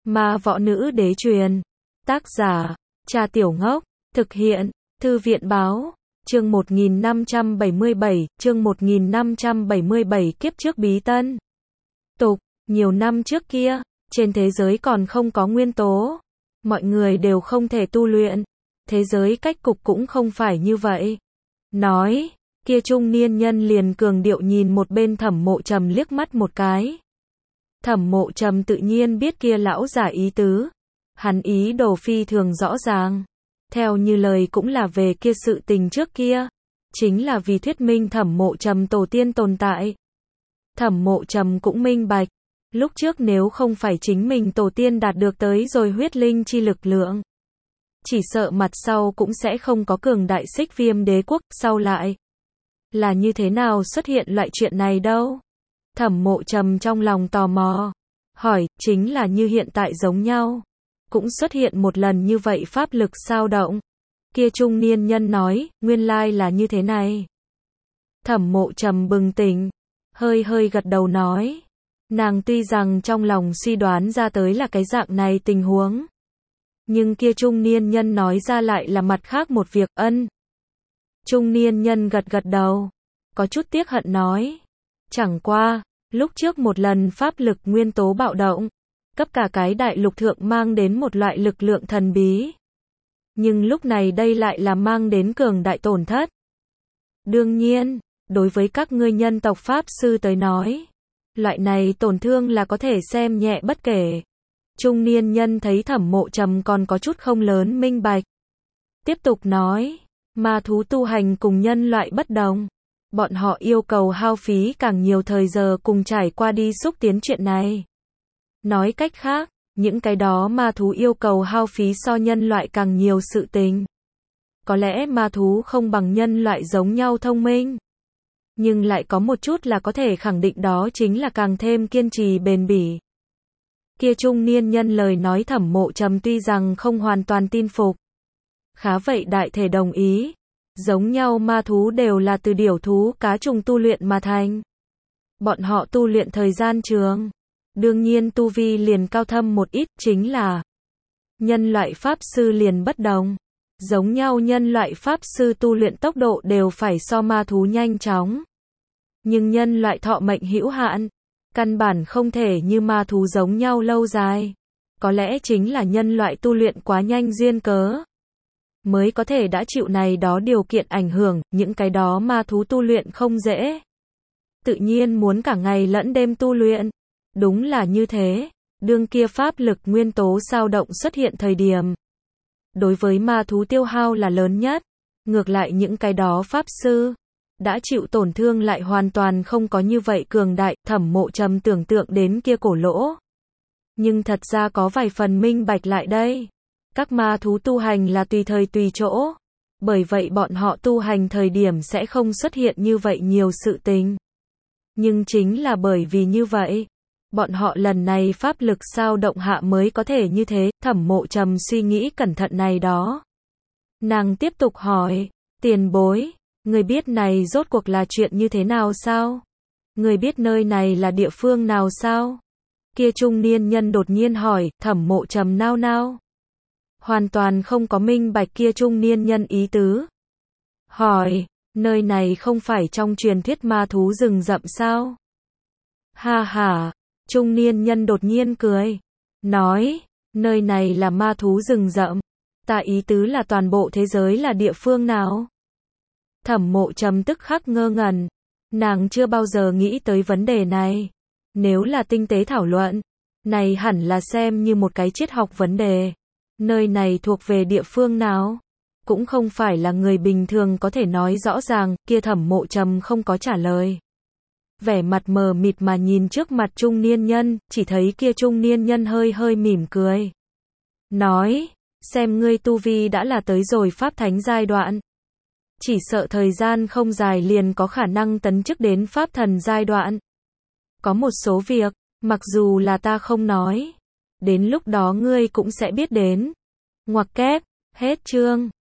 Ma võ nữ đế truyền. Tác giả, Trà Tiểu Ngốc. Thực hiện, Thư viện báo. Chương 1577, chương 1577 kiếp trước bí tân. Tục, nhiều năm trước kia, trên thế giới còn không có nguyên tố. Mọi người đều không thể tu luyện. Thế giới cách cục cũng không phải như vậy. Nói, kia trung niên nhân liền cường điệu nhìn một bên Thẩm Mộ Trầm liếc mắt một cái. Thẩm Mộ Trầm tự nhiên biết kia lão giả ý tứ. Hắn ý đồ phi thường rõ ràng. Theo như lời cũng là về kia sự tình trước kia. Chính là vì thuyết minh Thẩm Mộ Trầm tổ tiên tồn tại. Thẩm Mộ Trầm cũng minh bạch. Lúc trước nếu không phải chính mình tổ tiên đạt được tới rồi huyết linh chi lực lượng. Chỉ sợ mặt sau cũng sẽ không có cường đại Xích Viêm đế quốc, sau lại. Là như thế nào xuất hiện loại chuyện này đâu? Thẩm Mộ Trầm trong lòng tò mò. Hỏi, chính là như hiện tại giống nhau. Cũng xuất hiện một lần như vậy pháp lực sao động. Kia trung niên nhân nói, nguyên lai là như thế này. Thẩm Mộ Trầm bừng tỉnh. Hơi gật đầu nói. Nàng tuy rằng trong lòng suy đoán ra tới là cái dạng này tình huống. Nhưng kia trung niên nhân nói ra lại là mặt khác một việc. Ân. Trung niên nhân gật đầu. Có chút tiếc hận nói. Chẳng qua, lúc trước một lần pháp lực nguyên tố bạo động. Cấp cả cái đại lục thượng mang đến một loại lực lượng thần bí. Nhưng lúc này đây lại là mang đến cường đại tổn thất. Đương nhiên, đối với các ngươi nhân tộc Pháp Sư tới nói. Loại này tổn thương là có thể xem nhẹ bất kể. Trung niên nhân thấy Thẩm Mộ Trầm còn có chút không lớn minh bạch. Tiếp tục nói, ma thú tu hành cùng nhân loại bất đồng. Bọn họ yêu cầu hao phí càng nhiều thời giờ cùng trải qua đi xúc tiến chuyện này. Nói cách khác, những cái đó ma thú yêu cầu hao phí so nhân loại càng nhiều sự tình. Có lẽ ma thú không bằng nhân loại giống nhau thông minh. Nhưng lại có một chút là có thể khẳng định đó chính là càng thêm kiên trì bền bỉ. Kia trung niên nhân lời nói Thẩm Mộ Trầm tuy rằng không hoàn toàn tin phục. Khá vậy đại thể đồng ý. Giống nhau ma thú đều là từ điểu thú cá trùng tu luyện mà thành. Bọn họ tu luyện thời gian trường. Đương nhiên tu vi liền cao thâm một ít, chính là nhân loại pháp sư liền bất đồng. Giống nhau nhân loại pháp sư tu luyện tốc độ đều phải so ma thú nhanh chóng. Nhưng nhân loại thọ mệnh hữu hạn, căn bản không thể như ma thú giống nhau lâu dài. Có lẽ chính là nhân loại tu luyện quá nhanh duyên cớ. Mới có thể đã chịu này đó điều kiện ảnh hưởng, những cái đó ma thú tu luyện không dễ. Tự nhiên muốn cả ngày lẫn đêm tu luyện. Đúng là như thế, đương kia pháp lực nguyên tố sao động xuất hiện thời điểm. Đối với ma thú tiêu hao là lớn nhất, ngược lại những cái đó pháp sư, đã chịu tổn thương lại hoàn toàn không có như vậy cường đại. Thẩm Mộ Trầm tưởng tượng đến kia cổ lỗ. Nhưng thật ra có vài phần minh bạch lại đây. Các ma thú tu hành là tùy thời tùy chỗ. Bởi vậy bọn họ tu hành thời điểm sẽ không xuất hiện như vậy nhiều sự tình. Nhưng chính là bởi vì như vậy. Bọn họ lần này pháp lực sao động hạ mới có thể như thế. Thẩm Mộ Trầm suy nghĩ cẩn thận này đó. Nàng tiếp tục hỏi. Tiền bối, người biết này rốt cuộc là chuyện như thế nào sao? Người biết nơi này là địa phương nào sao? Kia trung niên nhân đột nhiên hỏi. Thẩm Mộ Trầm nao nao. Hoàn toàn không có minh bạch kia trung niên nhân ý tứ. Hỏi, nơi này không phải trong truyền thuyết ma thú rừng rậm sao? Ha ha, trung niên nhân đột nhiên cười. Nói, nơi này là ma thú rừng rậm. Ta ý tứ là toàn bộ thế giới là địa phương nào? Thẩm Mộ Trầm tức khắc ngơ ngẩn. Nàng chưa bao giờ nghĩ tới vấn đề này. Nếu là tinh tế thảo luận, này hẳn là xem như một cái triết học vấn đề. Nơi này thuộc về địa phương nào? Cũng không phải là người bình thường có thể nói rõ ràng. Kia Thẩm Mộ Trầm không có trả lời. Vẻ mặt mờ mịt mà nhìn trước mặt trung niên nhân, chỉ thấy kia trung niên nhân hơi mỉm cười. Nói, xem ngươi tu vi đã là tới rồi pháp thánh giai đoạn. Chỉ sợ thời gian không dài liền có khả năng tấn chức đến pháp thần giai đoạn. Có một số việc, mặc dù là ta không nói, đến lúc đó ngươi cũng sẽ biết đến. Ngoặc kép, hết chương.